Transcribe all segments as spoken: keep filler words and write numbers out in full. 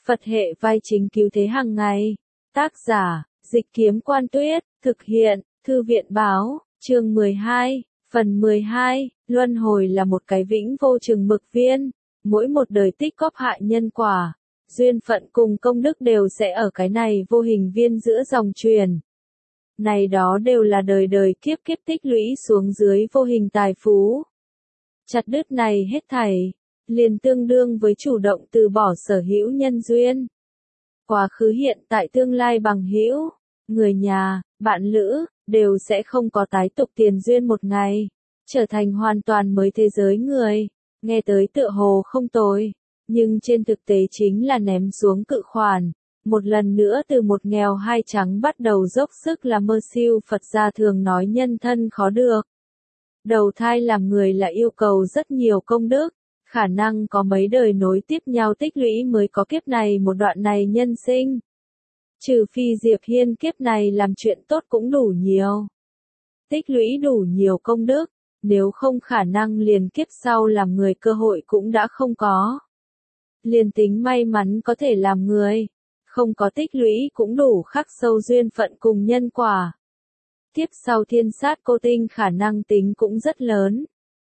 Phật hệ vai chính cứu thế hàng ngày. Tác giả, Dịch Kiếm Quan Tuyết, thực hiện, Thư viện Báo, chương mười hai, phần mười hai, Luân hồi là một cái vĩnh vô chừng mực viên, mỗi một đời tích góp hạ nhân quả, duyên phận cùng công đức đều sẽ ở cái này vô hình viên giữa dòng truyền. Này đó đều là đời đời kiếp kiếp tích lũy xuống dưới vô hình tài phú. Chặt đứt này hết thảy, liền tương đương với chủ động từ bỏ sở hữu nhân duyên. Quá khứ hiện tại tương lai bằng hữu, người nhà, bạn lữ, đều sẽ không có tái tục tiền duyên một ngày, trở thành hoàn toàn mới thế giới người, nghe tới tựa hồ không tồi, nhưng trên thực tế chính là ném xuống cự khoản, một lần nữa từ một nghèo hai trắng bắt đầu dốc sức là mơ siêu Phật gia thường nói nhân thân khó được. Đầu thai làm người là yêu cầu rất nhiều công đức, khả năng có mấy đời nối tiếp nhau tích lũy mới có kiếp này một đoạn này nhân sinh. Trừ phi Diệp Hiên kiếp này làm chuyện tốt cũng đủ nhiều. Tích lũy đủ nhiều công đức, nếu không khả năng liền kiếp sau làm người cơ hội cũng đã không có. Liền tính may mắn có thể làm người, không có tích lũy cũng đủ khắc sâu duyên phận cùng nhân quả. Tiếp sau thiên sát cô tinh khả năng tính cũng rất lớn.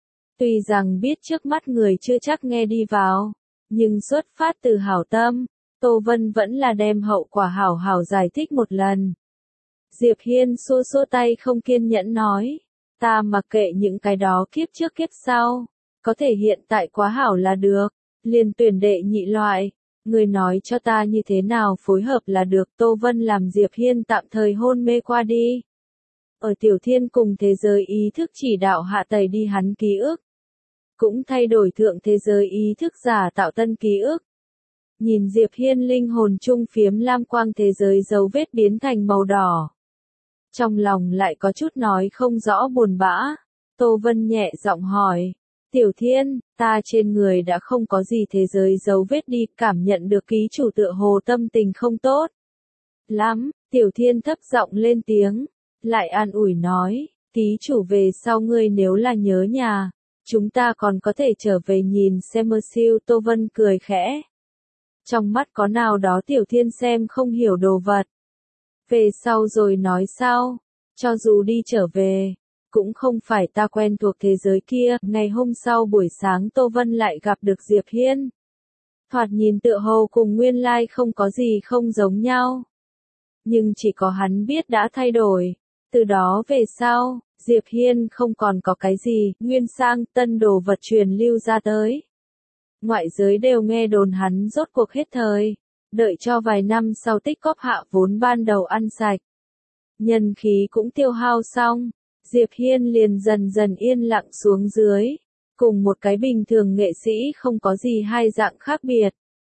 Tuy rằng biết trước mắt người chưa chắc nghe đi vào, nhưng xuất phát từ hảo tâm, Tô Vân vẫn là đem hậu quả hảo hảo giải thích một lần. Diệp Hiên xua xua tay không kiên nhẫn nói, ta mặc kệ những cái đó kiếp trước kiếp sau, có thể hiện tại quá hảo là được, liền tuyển đệ nhị loại, người nói cho ta như thế nào phối hợp là được. Tô Vân làm Diệp Hiên tạm thời hôn mê qua đi. Ở Tiểu Thiên cùng thế giới ý thức chỉ đạo hạ tẩy đi hắn ký ức, cũng thay đổi thượng thế giới ý thức giả tạo tân ký ức. Nhìn Diệp Hiên linh hồn trung phiếm lam quang thế giới dấu vết biến thành màu đỏ. Trong lòng lại có chút nói không rõ buồn bã, Tô Vân nhẹ giọng hỏi, Tiểu Thiên, ta trên người đã không có gì thế giới dấu vết đi, cảm nhận được ký chủ tựa hồ tâm tình không tốt lắm. Tiểu Thiên thấp giọng lên tiếng, lại an ủi nói, ký chủ về sau ngươi nếu là nhớ nhà, chúng ta còn có thể trở về nhìn xem mơ siêu. Tô Vân cười khẽ. Trong mắt có nào đó Tiểu Thiên xem không hiểu đồ vật. Về sau rồi nói sao, cho dù đi trở về, cũng không phải ta quen thuộc thế giới kia. Ngày hôm sau buổi sáng Tô Vân lại gặp được Diệp Hiên. Thoạt nhìn tựa hồ cùng nguyên lai không có gì không giống nhau. Nhưng chỉ có hắn biết đã thay đổi. Từ đó về sau, Diệp Hiên không còn có cái gì, nguyên sang, tân đồ vật truyền lưu ra tới. Ngoại giới đều nghe đồn hắn rốt cuộc hết thời, đợi cho vài năm sau tích góp hạ vốn ban đầu ăn sạch. Nhân khí cũng tiêu hao xong, Diệp Hiên liền dần dần yên lặng xuống dưới, cùng một cái bình thường nghệ sĩ không có gì hai dạng khác biệt.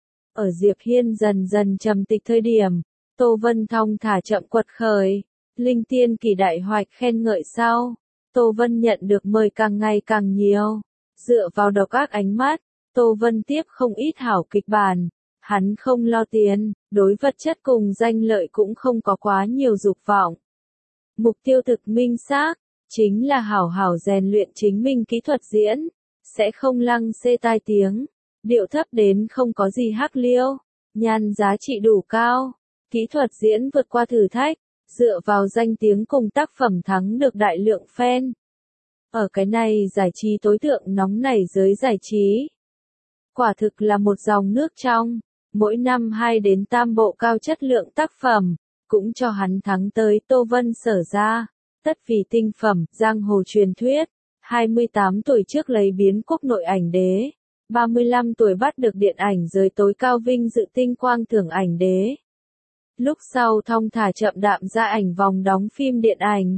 Ở Diệp Hiên dần dần trầm tịch thời điểm, Tô Vân thong thả chậm quật khởi. Linh tiên kỳ đại hoạch khen ngợi sau, Tô Vân nhận được mời càng ngày càng nhiều. Dựa vào độc ác ánh mắt, Tô Vân tiếp không ít hảo kịch bản. Hắn không lo tiền, đối vật chất cùng danh lợi cũng không có quá nhiều dục vọng. Mục tiêu thực minh xác, chính là hảo hảo rèn luyện chính mình kỹ thuật diễn, sẽ không lăng xê tai tiếng, điệu thấp đến không có gì hắc liêu, nhan giá trị đủ cao, kỹ thuật diễn vượt qua thử thách. Dựa vào danh tiếng cùng tác phẩm thắng được đại lượng fan. Ở cái này giải trí tối thượng nóng nảy giới giải trí. Quả thực là một dòng nước trong, mỗi năm hai đến tam bộ cao chất lượng tác phẩm, cũng cho hắn thắng tới. Tô Vân sở ra, tất vì tinh phẩm, giang hồ truyền thuyết, hai mươi tám tuổi trước lấy biến quốc nội ảnh đế, ba mươi lăm tuổi bắt được điện ảnh giới tối cao vinh dự tinh quang thưởng ảnh đế. Lúc sau thong thả chậm đạm ra ảnh vòng đóng phim điện ảnh.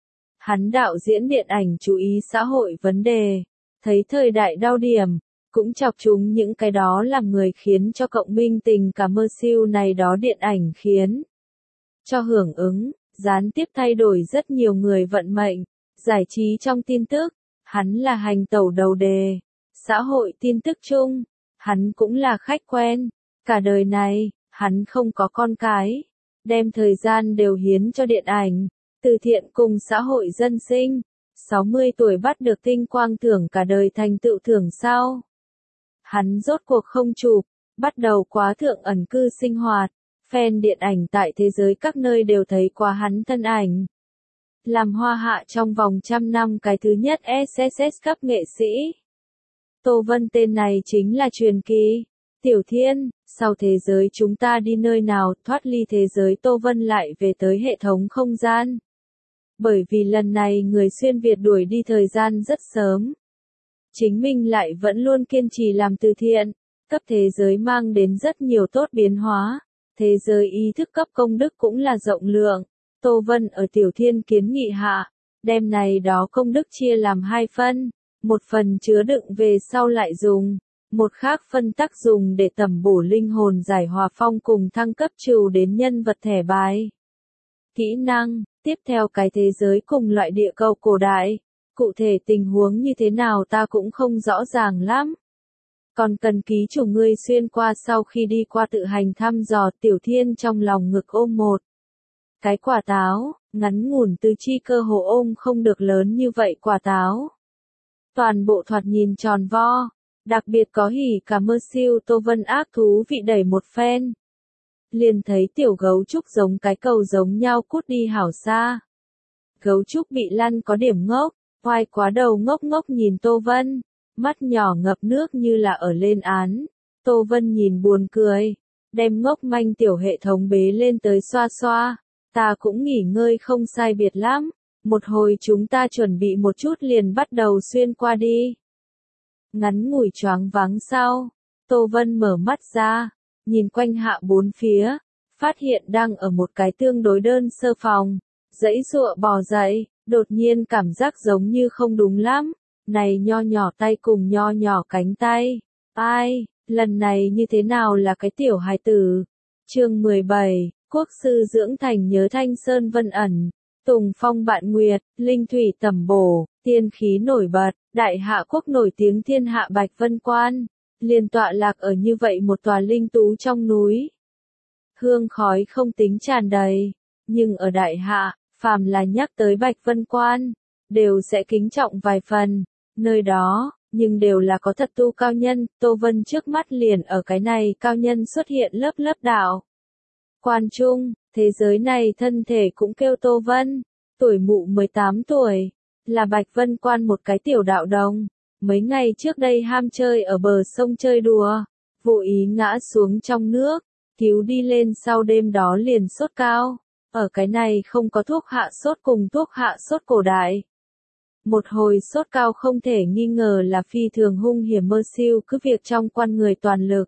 Hắn đạo diễn điện ảnh chú ý xã hội vấn đề, thấy thời đại đau điểm, cũng chọc chúng những cái đó làm người khiến cho cộng minh tình cả mơ siêu này đó điện ảnh khiến cho hưởng ứng, gián tiếp thay đổi rất nhiều người vận mệnh. Giải trí trong tin tức, hắn là hành tẩu đầu đề, xã hội tin tức chung, hắn cũng là khách quen, cả đời này. Hắn không có con cái, đem thời gian đều hiến cho điện ảnh, từ thiện cùng xã hội dân sinh. sáu mươi tuổi bắt được tinh quang thưởng cả đời thành tựu thưởng sau. Hắn rốt cuộc không chụp, bắt đầu quá thượng ẩn cư sinh hoạt. Fan điện ảnh tại thế giới các nơi đều thấy qua hắn thân ảnh. Làm hoa hạ trong vòng trăm năm cái thứ nhất ét ét ét cấp nghệ sĩ. Tô Vân tên này chính là truyền kỳ. Tiểu Thiên, sau thế giới chúng ta đi nơi nào, thoát ly thế giới Tô Vân lại về tới hệ thống không gian. Bởi vì lần này người xuyên Việt đuổi đi thời gian rất sớm. Chính mình lại vẫn luôn kiên trì làm từ thiện, cấp thế giới mang đến rất nhiều tốt biến hóa. Thế giới ý thức cấp công đức cũng là rộng lượng. Tô Vân ở Tiểu Thiên kiến nghị hạ, đem này đó công đức chia làm hai phân, một phần chứa đựng về sau lại dùng, một khác phân tắc dùng để tẩm bổ linh hồn giải hòa phong cùng thăng cấp trừ đến nhân vật thẻ bài. Kỹ năng, tiếp theo cái thế giới cùng loại địa cầu cổ đại, cụ thể tình huống như thế nào ta cũng không rõ ràng lắm. Còn cần ký chủ ngươi xuyên qua sau khi đi qua tự hành thăm dò. Tiểu Thiên trong lòng ngực ôm một cái quả táo, ngắn ngủn tứ chi cơ hồ ôm không được lớn như vậy quả táo. Toàn bộ thoạt nhìn tròn vo, đặc biệt có hỉ cả mơ siêu. Tô Vân ác thú vị đẩy một phen. Liền thấy tiểu gấu trúc giống cái cầu giống nhau cút đi hảo xa. Gấu trúc bị lăn có điểm ngốc, oai quá đầu ngốc ngốc nhìn Tô Vân, mắt nhỏ ngập nước như là ở lên án. Tô Vân nhìn buồn cười, đem ngốc manh tiểu hệ thống bế lên tới xoa xoa. Ta cũng nghỉ ngơi không sai biệt lắm, một hồi chúng ta chuẩn bị một chút liền bắt đầu xuyên qua đi. Ngắn ngủi choáng váng sau, Tô Vân mở mắt ra, nhìn quanh hạ bốn phía, phát hiện đang ở một cái tương đối đơn sơ phòng, dãy dụa bò dậy, đột nhiên cảm giác giống như không đúng lắm, này nho nhỏ tay cùng nho nhỏ cánh tay, ai, lần này như thế nào là cái tiểu hài tử. Chương mười bảy, Quốc sư dưỡng thành nhớ Thanh Sơn Vân ẩn, Tùng Phong Bạn Nguyệt, Linh Thủy tẩm bổ, tiên khí nổi bật, đại hạ quốc nổi tiếng thiên hạ Bạch Vân Quan, liền tọa lạc ở như vậy một tòa linh tú trong núi. Hương khói không tính tràn đầy, nhưng ở đại hạ, phàm là nhắc tới Bạch Vân Quan, đều sẽ kính trọng vài phần, nơi đó, nhưng đều là có thật tu cao nhân. Tô Vân trước mắt liền ở cái này cao nhân xuất hiện lớp lớp đạo. Quan Trung, thế giới này thân thể cũng kêu Tô Vân, tuổi mụ mười tám tuổi, là Bạch Vân Quan một cái tiểu đạo đồng, mấy ngày trước đây ham chơi ở bờ sông chơi đùa, vô ý ngã xuống trong nước, cứu đi lên sau đêm đó liền sốt cao, ở cái này không có thuốc hạ sốt cùng thuốc hạ sốt cổ đại. Một hồi sốt cao không thể nghi ngờ là phi thường hung hiểm mơ siêu cứ việc trong quan người toàn lực.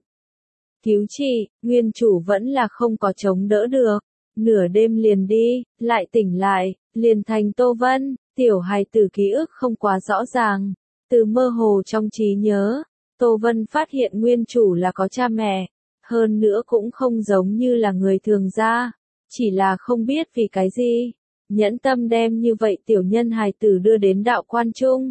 Cứu trị, nguyên chủ vẫn là không có chống đỡ được, nửa đêm liền đi, lại tỉnh lại, liền thành Tô Vân, tiểu hài tử ký ức không quá rõ ràng, từ mơ hồ trong trí nhớ, Tô Vân phát hiện nguyên chủ là có cha mẹ, hơn nữa cũng không giống như là người thường ra, chỉ là không biết vì cái gì, nhẫn tâm đem như vậy tiểu nhân hài tử đưa đến đạo quan trung.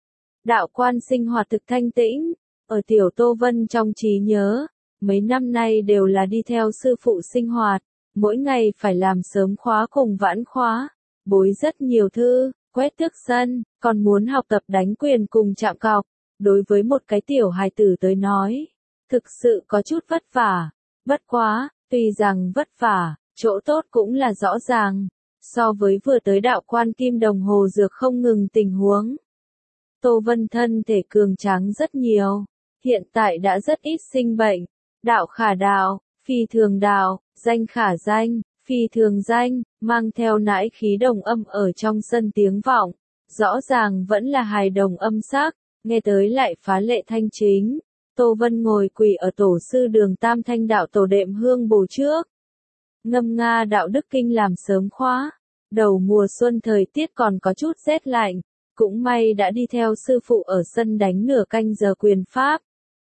Đạo quan sinh hoạt thực thanh tĩnh, ở tiểu Tô Vân trong trí nhớ, mấy năm nay đều là đi theo sư phụ sinh hoạt, mỗi ngày phải làm sớm khóa cùng vãn khóa, bối rất nhiều thư, quét tước sân, còn muốn học tập đánh quyền cùng chạm cọc, đối với một cái tiểu hài tử tới nói, thực sự có chút vất vả, bất quá, tuy rằng vất vả, chỗ tốt cũng là rõ ràng, so với vừa tới đạo quan kim đồng hồ dược không ngừng tình huống. Tô Vân thân thể cường tráng rất nhiều, hiện tại đã rất ít sinh bệnh. Đạo khả đạo, phi thường đạo, danh khả danh, phi thường danh, mang theo nãi khí đồng âm ở trong sân tiếng vọng, rõ ràng vẫn là hài đồng âm sắc, nghe tới lại phá lệ thanh chính. Tô Vân ngồi quỳ ở tổ sư đường Tam Thanh đạo tổ đệm hương bồ trước. Ngâm nga đạo đức kinh làm sớm khóa, đầu mùa xuân thời tiết còn có chút rét lạnh, cũng may đã đi theo sư phụ ở sân đánh nửa canh giờ quyền pháp.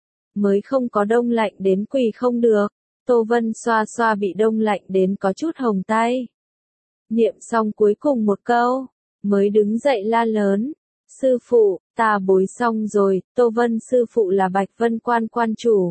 Mới không có đông lạnh đến quỳ không được, Tô Vân xoa xoa bị đông lạnh đến có chút hồng tay. Niệm xong cuối cùng một câu, mới đứng dậy la lớn, sư phụ, ta bối xong rồi. Tô Vân sư phụ là Bạch Vân Quan quan chủ.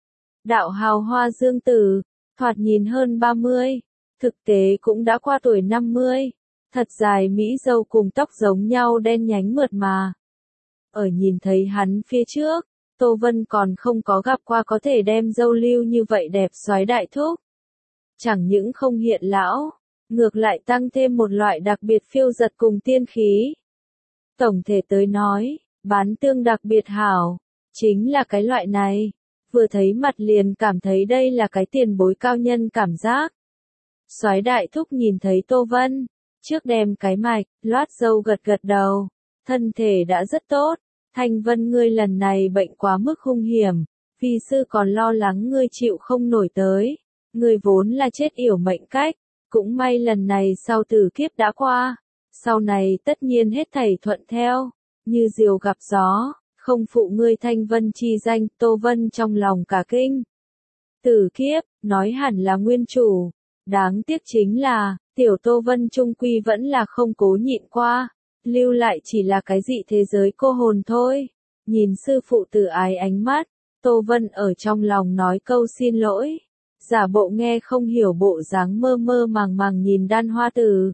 Đạo hào hoa dương tử, thoạt nhìn hơn ba mươi, thực tế cũng đã qua tuổi năm mươi, thật dài mỹ râu cùng tóc giống nhau đen nhánh mượt mà. Ở nhìn thấy hắn phía trước, Tô Vân còn không có gặp qua có thể đem dâu lưu như vậy đẹp soái đại thúc. Chẳng những không hiện lão, ngược lại tăng thêm một loại đặc biệt phiêu giật cùng tiên khí. Tổng thể tới nói, bán tương đặc biệt hảo, chính là cái loại này. Vừa thấy mặt liền cảm thấy đây là cái tiền bối cao nhân cảm giác. Soái đại thúc nhìn thấy Tô Vân, trước đem cái mạch, loát dâu gật gật đầu, thân thể đã rất tốt. Thanh Vân ngươi lần này bệnh quá mức hung hiểm, vi sư còn lo lắng ngươi chịu không nổi tới. Ngươi vốn là chết yểu mệnh cách, cũng may lần này sau tử kiếp đã qua, sau này tất nhiên hết thảy thuận theo, như diều gặp gió, không phụ ngươi Thanh Vân chi danh. Tô Vân trong lòng cả kinh. Tử kiếp, nói hẳn là nguyên chủ, đáng tiếc chính là, tiểu Tô Vân trung quy vẫn là không cố nhịn qua, lưu lại chỉ là cái dị thế giới cô hồn thôi. Nhìn sư phụ từ ái ánh mắt, Tô Vân ở trong lòng nói câu xin lỗi, giả bộ nghe không hiểu bộ dáng mơ mơ màng màng nhìn Đan Hoa Tử.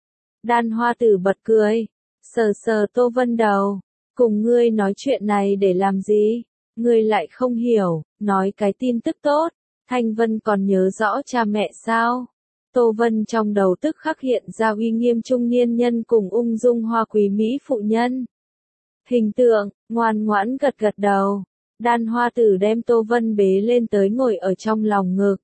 Đan Hoa Tử bật cười, sờ sờ Tô Vân đầu, cùng ngươi nói chuyện này để làm gì, ngươi lại không hiểu, nói cái tin tức tốt, Thanh Vân còn nhớ rõ cha mẹ sao. Tô Vân trong đầu tức khắc hiện ra uy nghiêm trung niên nhân cùng ung dung hoa quý mỹ phụ nhân. Hình tượng, ngoan ngoãn gật gật đầu. Đan Hoa Tử đem Tô Vân bế lên tới ngồi ở trong lòng ngực.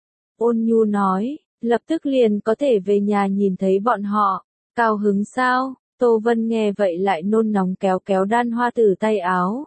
Ôn nhu nói, lập tức liền có thể về nhà nhìn thấy bọn họ, cao hứng sao? Tô Vân nghe vậy lại nôn nóng kéo kéo Đan Hoa Tử tay áo.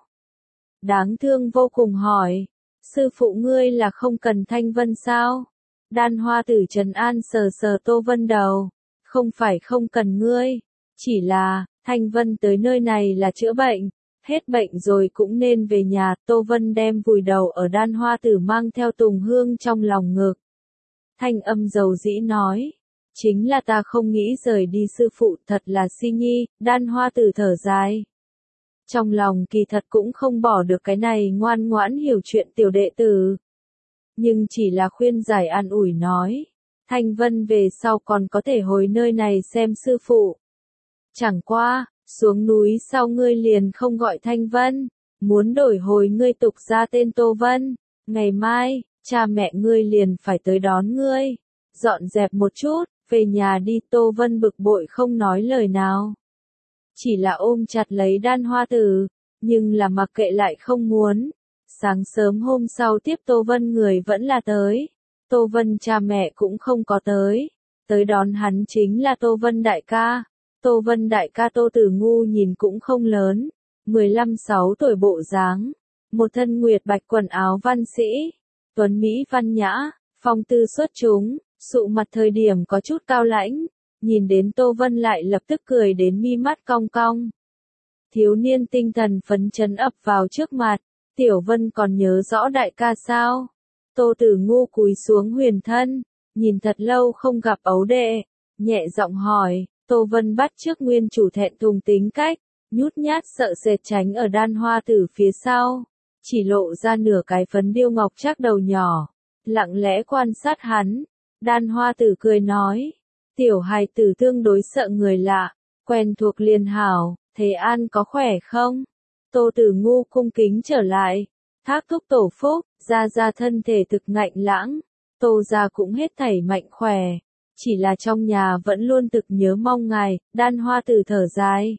Đáng thương vô cùng hỏi, sư phụ ngươi là không cần Thanh Vân sao? Đan Hoa Tử trấn an sờ sờ Tô Vân đầu, không phải không cần ngươi, chỉ là, Thanh Vân tới nơi này là chữa bệnh, hết bệnh rồi cũng nên về nhà. Tô Vân đem vùi đầu ở Đan Hoa Tử mang theo tùng hương trong lòng ngực. Thanh âm dầu dĩ nói, chính là ta không nghĩ rời đi sư phụ, thật là si nhi. Đan Hoa Tử thở dài. Trong lòng kỳ thật cũng không bỏ được cái này ngoan ngoãn hiểu chuyện tiểu đệ tử. Nhưng chỉ là khuyên giải an ủi nói, Thanh Vân về sau còn có thể hồi nơi này xem sư phụ. Chẳng qua, xuống núi sau ngươi liền không gọi Thanh Vân, muốn đổi hồi ngươi tục ra tên Tô Vân, ngày mai, cha mẹ ngươi liền phải tới đón ngươi, dọn dẹp một chút, về nhà đi. Tô Vân bực bội không nói lời nào, chỉ là ôm chặt lấy Đan Hoa Tử, nhưng là mặc kệ lại không muốn. Sáng sớm hôm sau tiếp Tô Vân người vẫn là tới, Tô Vân cha mẹ cũng không có tới, tới đón hắn chính là Tô Vân đại ca. Tô Vân đại ca Tô Tử Ngu nhìn cũng không lớn, mười lăm sáu tuổi bộ dáng, một thân nguyệt bạch quần áo văn sĩ, tuấn mỹ văn nhã, phong tư xuất chúng, sụ mặt thời điểm có chút cao lãnh, nhìn đến Tô Vân lại lập tức cười đến mi mắt cong cong. Thiếu niên tinh thần phấn chấn ập vào trước mặt, Tiểu Vân còn nhớ rõ đại ca sao? Tô Tử Ngu cúi xuống huyền thân, nhìn thật lâu không gặp ấu đệ, nhẹ giọng hỏi. Tô Vân bắt trước nguyên chủ thẹn thùng tính cách, nhút nhát sợ sệt tránh ở Đan Hoa Tử phía sau, chỉ lộ ra nửa cái phấn điêu ngọc trác đầu nhỏ, lặng lẽ quan sát hắn. Đan Hoa Tử cười nói, tiểu hài tử tương đối sợ người lạ, quen thuộc liền hảo, Thế An có khỏe không? Tô Tử Ngu cung kính trở lại, thác thúc tổ phúc, gia gia thân thể thực ngạnh lãng, Tô gia cũng hết thảy mạnh khỏe. Chỉ là trong nhà vẫn luôn thực nhớ mong ngài. Đan Hoa Tử thở dài.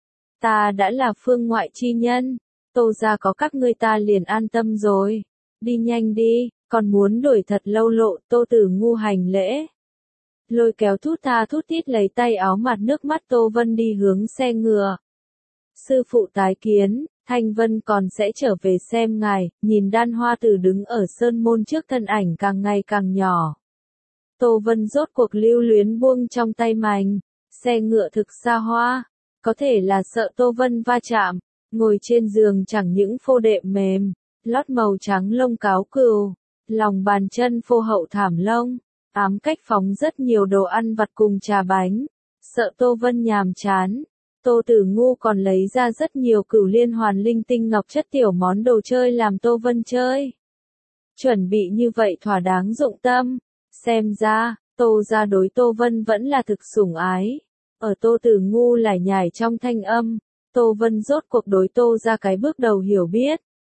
Ta đã là phương ngoại chi nhân, Tô gia có các ngươi ta liền an tâm rồi. Đi nhanh đi, còn muốn đuổi thật lâu lộ. Tô Tử Ngu hành lễ, lôi kéo thút tha thút thít lấy tay áo mặt nước mắt Tô Vân đi hướng xe ngựa. Sư phụ tái kiến, Thanh Vân còn sẽ trở về xem ngài. Nhìn Đan Hoa Tử đứng ở sơn môn trước, thân ảnh càng ngày càng nhỏ. Tô Vân rốt cuộc lưu luyến buông trong tay mành, xe ngựa thực xa hoa, có thể là sợ Tô Vân va chạm, ngồi trên giường chẳng những phô đệm mềm, lót màu trắng lông cáo cừu, lòng bàn chân phô hậu thảm lông, ám cách phóng rất nhiều đồ ăn vặt cùng trà bánh, sợ Tô Vân nhàm chán. Tô Tử Ngu còn lấy ra rất nhiều cửu liên hoàn linh tinh ngọc chất tiểu món đồ chơi làm Tô Vân chơi. Chuẩn bị như vậy thỏa đáng dụng tâm. Xem ra, Tô gia đối Tô Vân vẫn là thực sủng ái. Ở Tô Tử Ngu lải nhải trong thanh âm, Tô Vân rốt cuộc đối Tô gia cái bước đầu hiểu biết.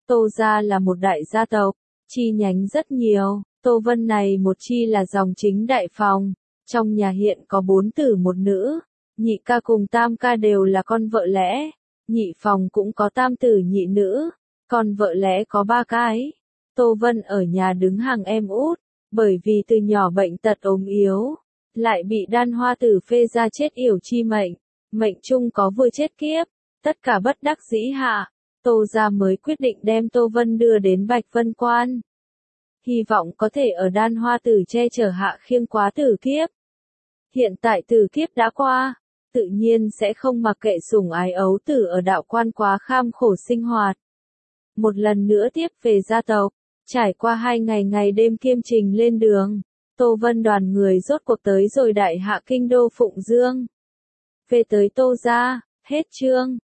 Tô gia là một đại gia tộc, chi nhánh rất nhiều, Tô Vân này một chi là dòng chính đại phòng, trong nhà hiện có bốn tử một nữ, nhị ca cùng tam ca đều là con vợ lẽ, nhị phòng cũng có tam tử nhị nữ, con vợ lẽ có ba cái. Tô Vân ở nhà đứng hàng em út, bởi vì từ nhỏ bệnh tật ốm yếu, lại bị đan hoa tử phê ra chết yểu chi mệnh, mệnh chung có vừa chết kiếp, tất cả bất đắc dĩ hạ, Tô gia mới quyết định đem Tô Vân đưa đến Bạch Vân Quan. Hy vọng có thể ở đan hoa tử che chở hạ khiêng quá tử kiếp. Hiện tại tử kiếp đã qua, tự nhiên sẽ không mặc kệ sủng ái ấu tử ở đạo quan quá kham khổ sinh hoạt. Một lần nữa tiếp về gia tộc, trải qua hai ngày ngày đêm kiêm trình lên đường, Tô Vân đoàn người rốt cuộc tới rồi đại hạ kinh đô Phụng Dương. Về tới Tô gia, hết chương.